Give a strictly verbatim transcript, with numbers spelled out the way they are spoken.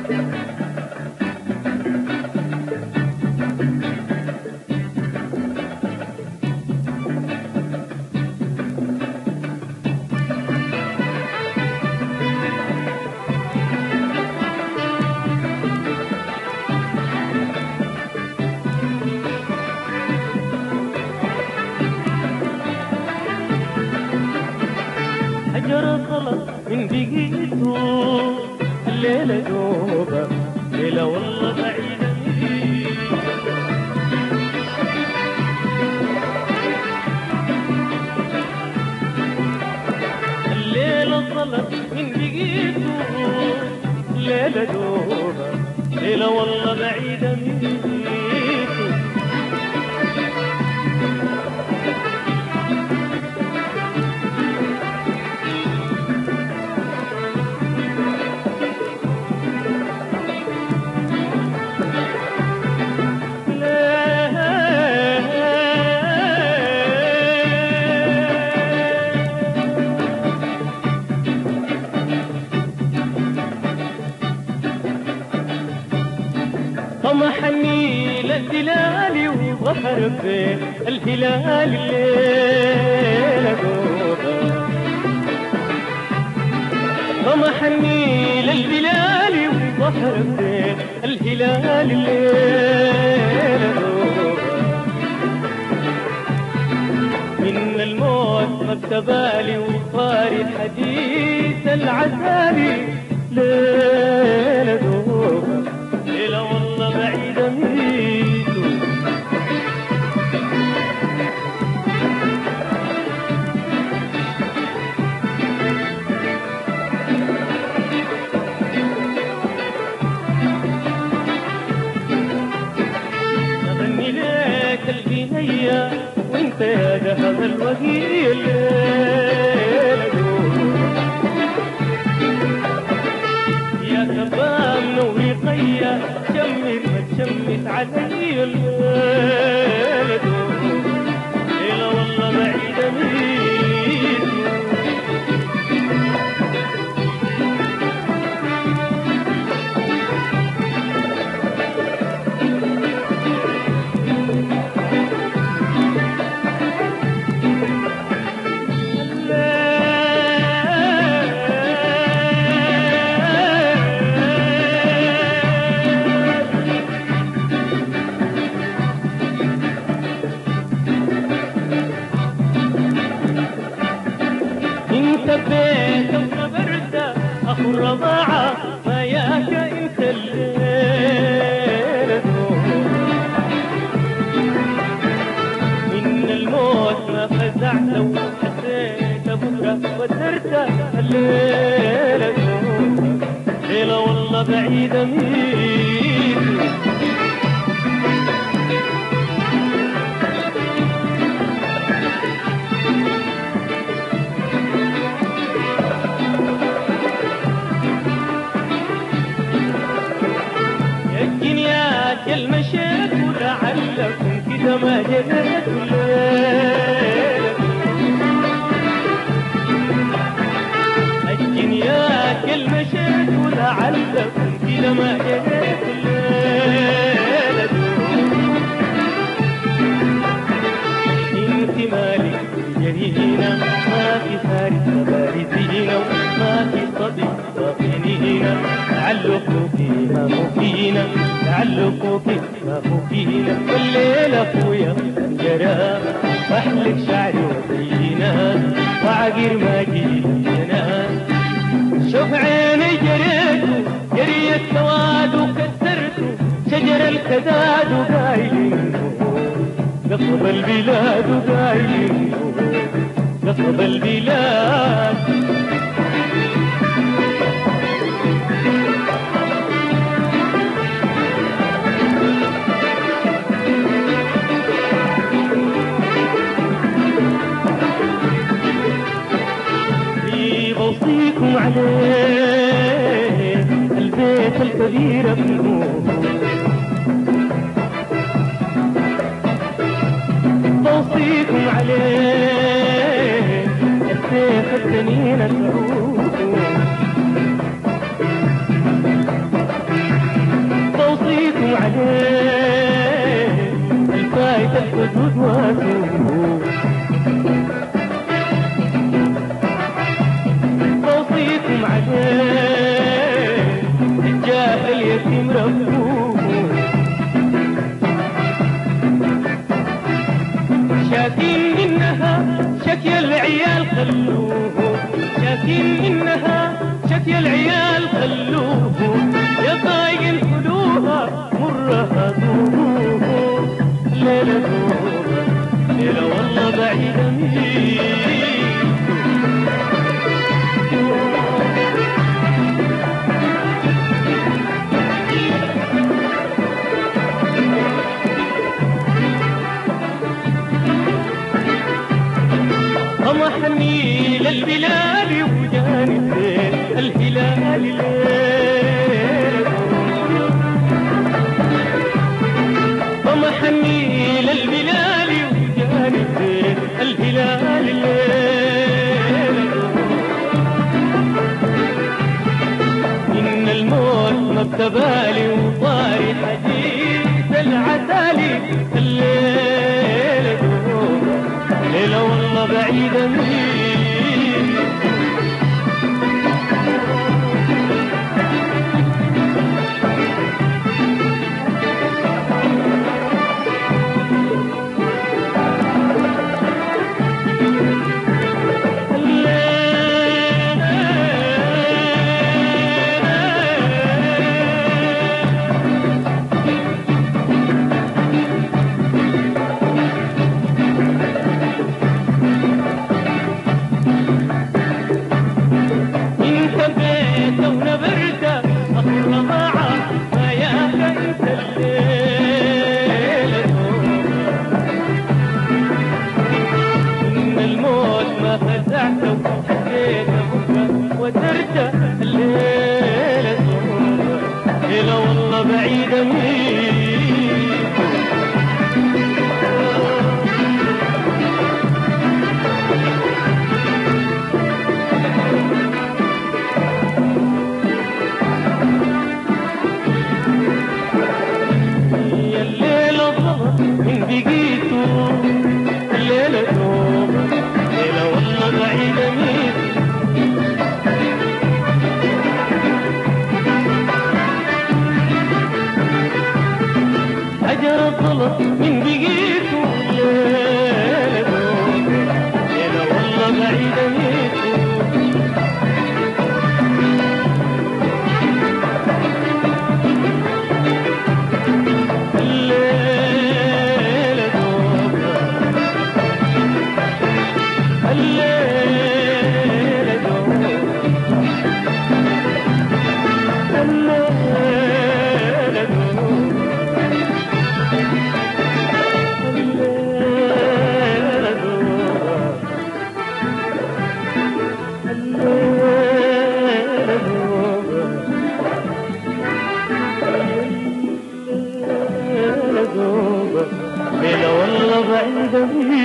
حجر طلب من بقيته الليلة دوبة ليلة والله بعيدة مني. الليلة طلب من بقيته الليلة دوبة ليلة والله بعيدة مني. طمحني للهلال وظفر بين الهلال الليلة دوبة. طمحني للهلال وظفر بين الهلال الليلة دوبة. من الموت مكتبالي وصاري حديث العسالي ليلة دوبة ليلة والله بعيدة ميتو. أغني لك الغنية وانت يا ذهب الوهي الليلة دوبة. يا كباب نوري قيا شمر ما تشمت علي الليلة دوبة ليلة والله بعيدة ميتو. انت بيت وصبرت اخو الرضاعة ما ياك انت الليلة دوبة. ان الموت ما فزعت وحسيت بكرة ودرت الليلة دوبة ليلة والله بعيدة ميتو. يا مشيت ولعلكم كده ما جيت الليلة. الجنيات يا مشيت ولعلكم كده ما جيت الليلة. انت مالك جرينا ما في فارس بارزينا وما في صديق صافينينا. تعلقوا فيما هو فينا تعلقوا فيما هو فينا. والليلة اخويا جرى واحلق شعري وزينا وعقير ما جينا. شوف عيني جريتو جري السواد وكسرتو شجر الكداد وقايلين قصب البلاد وقايلين قصب البلاد. بوصيكم عليه البيت الكبير ابنوه. بوصيكم عليه السيف السنين السعود. الحدود واتوب بوصيكم عليه الجاهل يتيم ربوه شاكين منها شكي العيال خلوه شاكين منها شكي العيال خلوه يا طايق خلوها مرها ذوقوه ليلة ذوقها ليلة والله بعيدة مين طمحني للبلاد وجاني الليل الهلال الليل طمحني للبلاد وجاني الليل الهلال الليل إن الموت ما بتبالي وطاري حديث العتالي الليل ليلة والله بعيدة مين وترجع الليلة ليلة والله بعيدة مين يا الليلة ظلم من بقيته الليلة ليلة والله بعيدة مين حجر الطلب من بقيته ليلة ليلة والله بعيدة ميته الليلة دوبها الليلة دوبها الليلة دوبها ليلة والله بعيدة